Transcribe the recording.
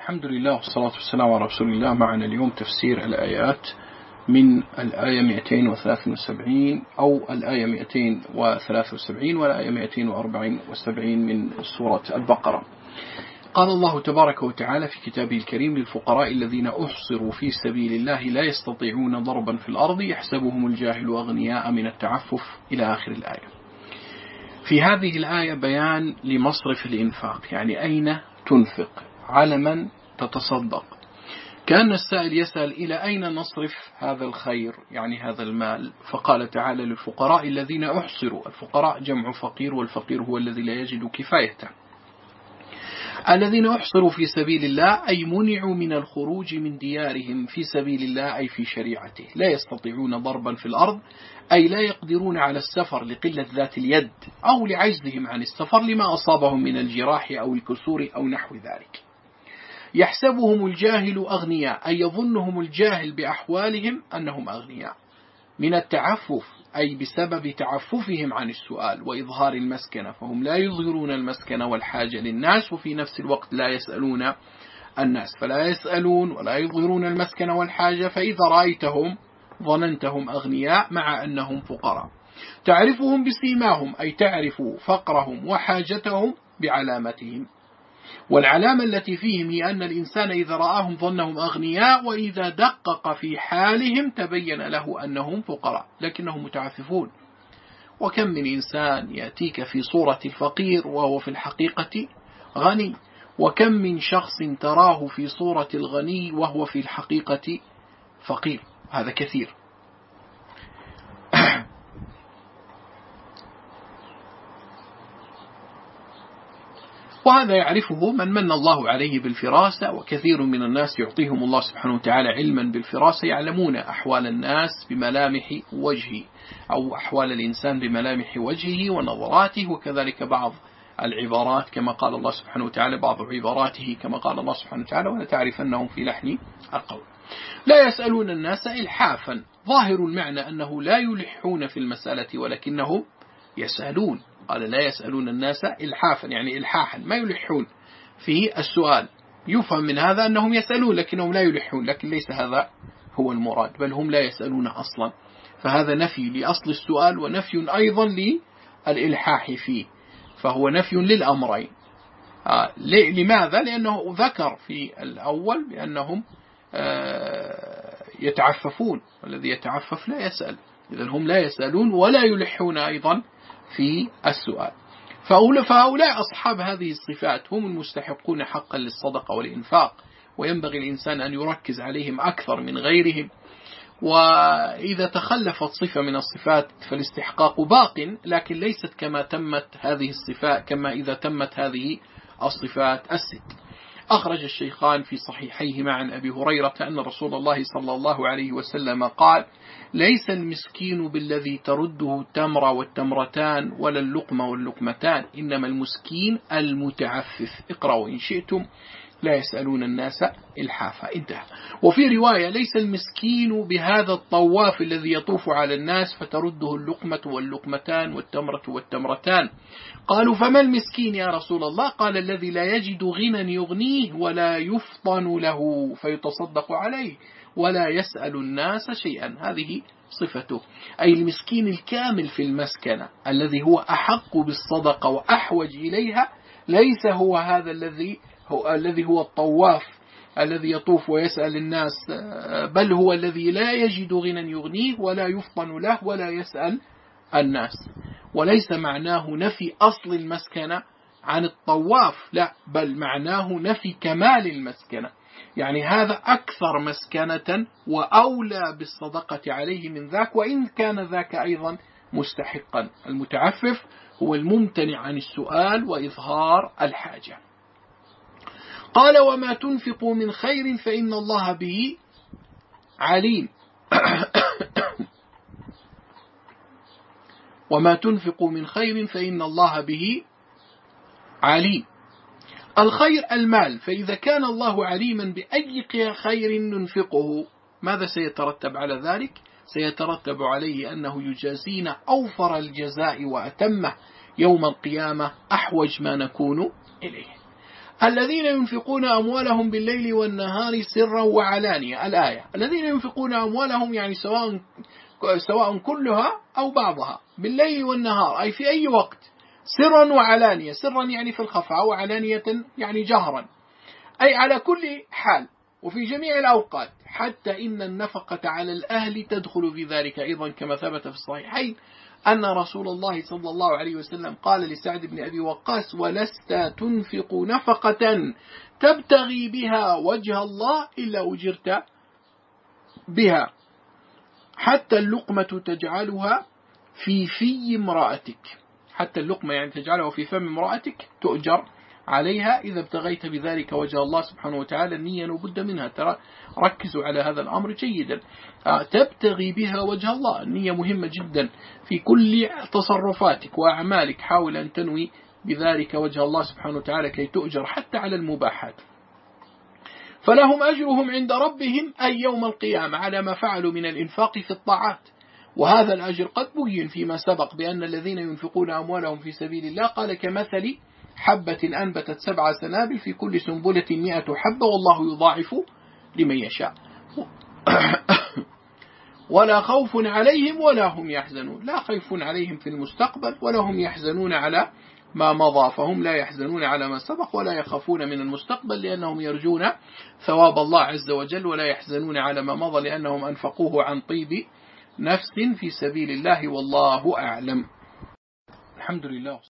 الحمد لله والصلاة والسلام على رسول الله. معنا اليوم تفسير الآيات من الآية 273 أو الآية 273 والآية 274 من سورة البقرة. قال الله تبارك وتعالى في كتابه الكريم: للفقراء الذين أحصروا في سبيل الله لا يستطيعون ضربا في الأرض يحسبهم الجاهل أغنياء من التعفف إلى آخر الآية. في هذه الآية بيان لمصرف الإنفاق، يعني أين تنفق، على من تتصدق. كان السائل يسأل إلى أين نصرف هذا الخير، يعني هذا المال، فقال تعالى: للفقراء الذين أحصروا. الفقراء جمع فقير، والفقير هو الذي لا يجد كفايته. الذين أحصروا في سبيل الله أي منعوا من الخروج من ديارهم في سبيل الله، أي في شريعته. لا يستطيعون ضربا في الأرض، أي لا يقدرون على السفر لقلة ذات اليد أو لعجزهم عن السفر لما أصابهم من الجراح أو الكسور أو نحو ذلك. يحسبهم الجاهل أغنياء، أي يظنهم الجاهل بأحوالهم أنهم أغنياء من التعفف، أي بسبب تعففهم عن السؤال وإظهار المسكنة، فهم لا يظهرون المسكنة والحاجة للناس، وفي نفس الوقت لا يسألون الناس، فلا يسألون ولا يظهرون المسكنة والحاجة، فإذا رأيتهم ظننتهم أغنياء مع أنهم فقراء. تعرفهم بسيماهم، أي تعرف فقرهم وحاجتهم بعلامتهم، والعلامة التي فيهم هي أن الإنسان إذا رآهم ظنهم أغنياء، وإذا دقق في حالهم تبين له أنهم فقراء لكنهم متعففون. وكم من إنسان يأتيك في صورة الفقير وهو في الحقيقة غني، وكم من شخص تراه في صورة الغني وهو في الحقيقة فقير، هذا كثير. وهذا يعرفه من من الله عليه بالفراسة، وكثير من الناس يعطيهم الله سبحانه وتعالى علما بالفراسة، يعلمون أحوال الناس بملامح وجهه، أو أحوال الإنسان بملامح وجهه ونظراته، وكذلك بعض العبارات كما قال الله سبحانه وتعالى، بعض عباراته كما قال الله سبحانه وتعالى: ولتعرفنهم في لحن القول. لا يسألون الناس إلحافا، ظاهر المعنى أنه لا يلحون في المسألة ولكنهم يسألون. قال: لا يسألون الناس إلحافا، يعني إلحاحا، ما يلحون في السؤال. يفهم من هذا أنهم يسألون لكنهم لا يلحون، لكن ليس هذا هو المراد، بل هم لا يسألون أصلا، فهذا نفي لأصل السؤال ونفي أيضا للإلحاح فيه، فهو نفي للأمرين. لماذا؟ لأنه ذكر في الأول بأنهم يتعففون، والذي يتعفف لا يسأل، إذن هم لا يسألون ولا يلحون أيضا في السؤال. فهؤلاء أصحاب هذه الصفات هم المستحقون حقا للصدقة والإنفاق، وينبغي الإنسان أن يركز عليهم أكثر من غيرهم. وإذا تخلفت صفة من الصفات فالاستحقاق باق، لكن ليست كما تمت هذه الصفات، كما إذا تمت هذه الصفات الست. أخرج الشيخان في صحيحيهما عن أبي هريرة أن رسول الله صلى الله عليه وسلم قال: ليس المسكين بالذي ترده التمر والتمرتان ولا اللقمة واللقمتان، إنما المسكين المتعفف. اقرأوا إن شئتم: لا يسألون الناس إلحافا. انتهى. وفي رواية: ليس المسكين بهذا الطواف الذي يطوف على الناس فترده اللقمة واللقمتان والتمرة والتمرتان. قالوا: فما المسكين يا رسول الله؟ قال: الذي لا يجد غنى يغنيه ولا يفطن له فيتصدق عليه ولا يسأل الناس شيئا. هذه صفته، أي المسكين الكامل في المسكنة الذي هو أحق بالصدقة وأحوج إليها، ليس هو هذا الذي هو الطواف الذي يطوف ويسأل الناس، بل هو الذي لا يجد غنى يغنيه ولا يفطن له ولا يسأل الناس. وليس معناه نفي أصل المسكنة عن الطواف، لا، بل معناه نفي كمال المسكنة، يعني هذا أكثر مسكنة وأولى بالصدقة عليه من ذاك، وإن كان ذاك أيضا مستحقا. المتعفف هو الممتنع عن السؤال وإظهار الحاجة. قال: وما تنفقوا من خير فإن الله به عليم. وما تنفقوا من خير فإن الله به عليم. الخير المال، فإذا كان الله عليما بأي خير ننفقه ماذا سيترتب على ذلك؟ سيترتب عليه أنه يجازينا أوفر الجزاء وأتمه يوم القيامة، أحوج ما نكون إليه. الذين ينفقون أموالهم بالليل والنهار سرا وعلانية. الآية الذين ينفقون أموالهم يعني سواء كلها أو بعضها بالليل والنهار، أي في أي وقت، سرا وعلانية. سرا يعني في الخفاء، وعلانية يعني جهرا، أي على كل حال وفي جميع الأوقات، حتى إن النفقة على الأهل تدخل في ذلك أيضا، كما ثبت في الصحيحين أن رسول الله صلى الله عليه وسلم قال لسعد بن أبي وقاص: ولست تنفق نفقة تبتغي بها وجه الله إلا أجرت بها، حتى اللقمة تجعلها في امرأتك. حتى اللقمة يعني تجعلها في فم امرأتك تؤجر عليها إذا ابتغيت بذلك وجه الله سبحانه وتعالى. النية لابد منها، ترى ركزوا على هذا الأمر جيدا. تبتغي بها وجه الله، النية مهمة جدا في كل تصرفاتك وأعمالك، حاول أن تنوي بذلك وجه الله سبحانه وتعالى كي تؤجر حتى على المباحات. فلهم أجرهم عند ربهم أي يوم القيامة على ما فعلوا من الإنفاق في الطاعات. وهذا الأجر قد بين فيما سبق بأن الذين ينفقون أموالهم في سبيل الله قال كمثل حبة أنبتت 7 سنابل في كل سنبلة 100 حبة والله يضاعف لمن يشاء. ولا خوف عليهم ولا هم يحزنون، لا خوف عليهم في المستقبل ولا هم يحزنون على ما مضى، فهم لا يحزنون على ما سبق ولا يخافون من المستقبل لأنهم يرجون ثواب الله عز وجل، ولا يحزنون على ما مضى لأنهم أنفقوه عن طيب نفس في سبيل الله، والله أعلم. الحمد لله.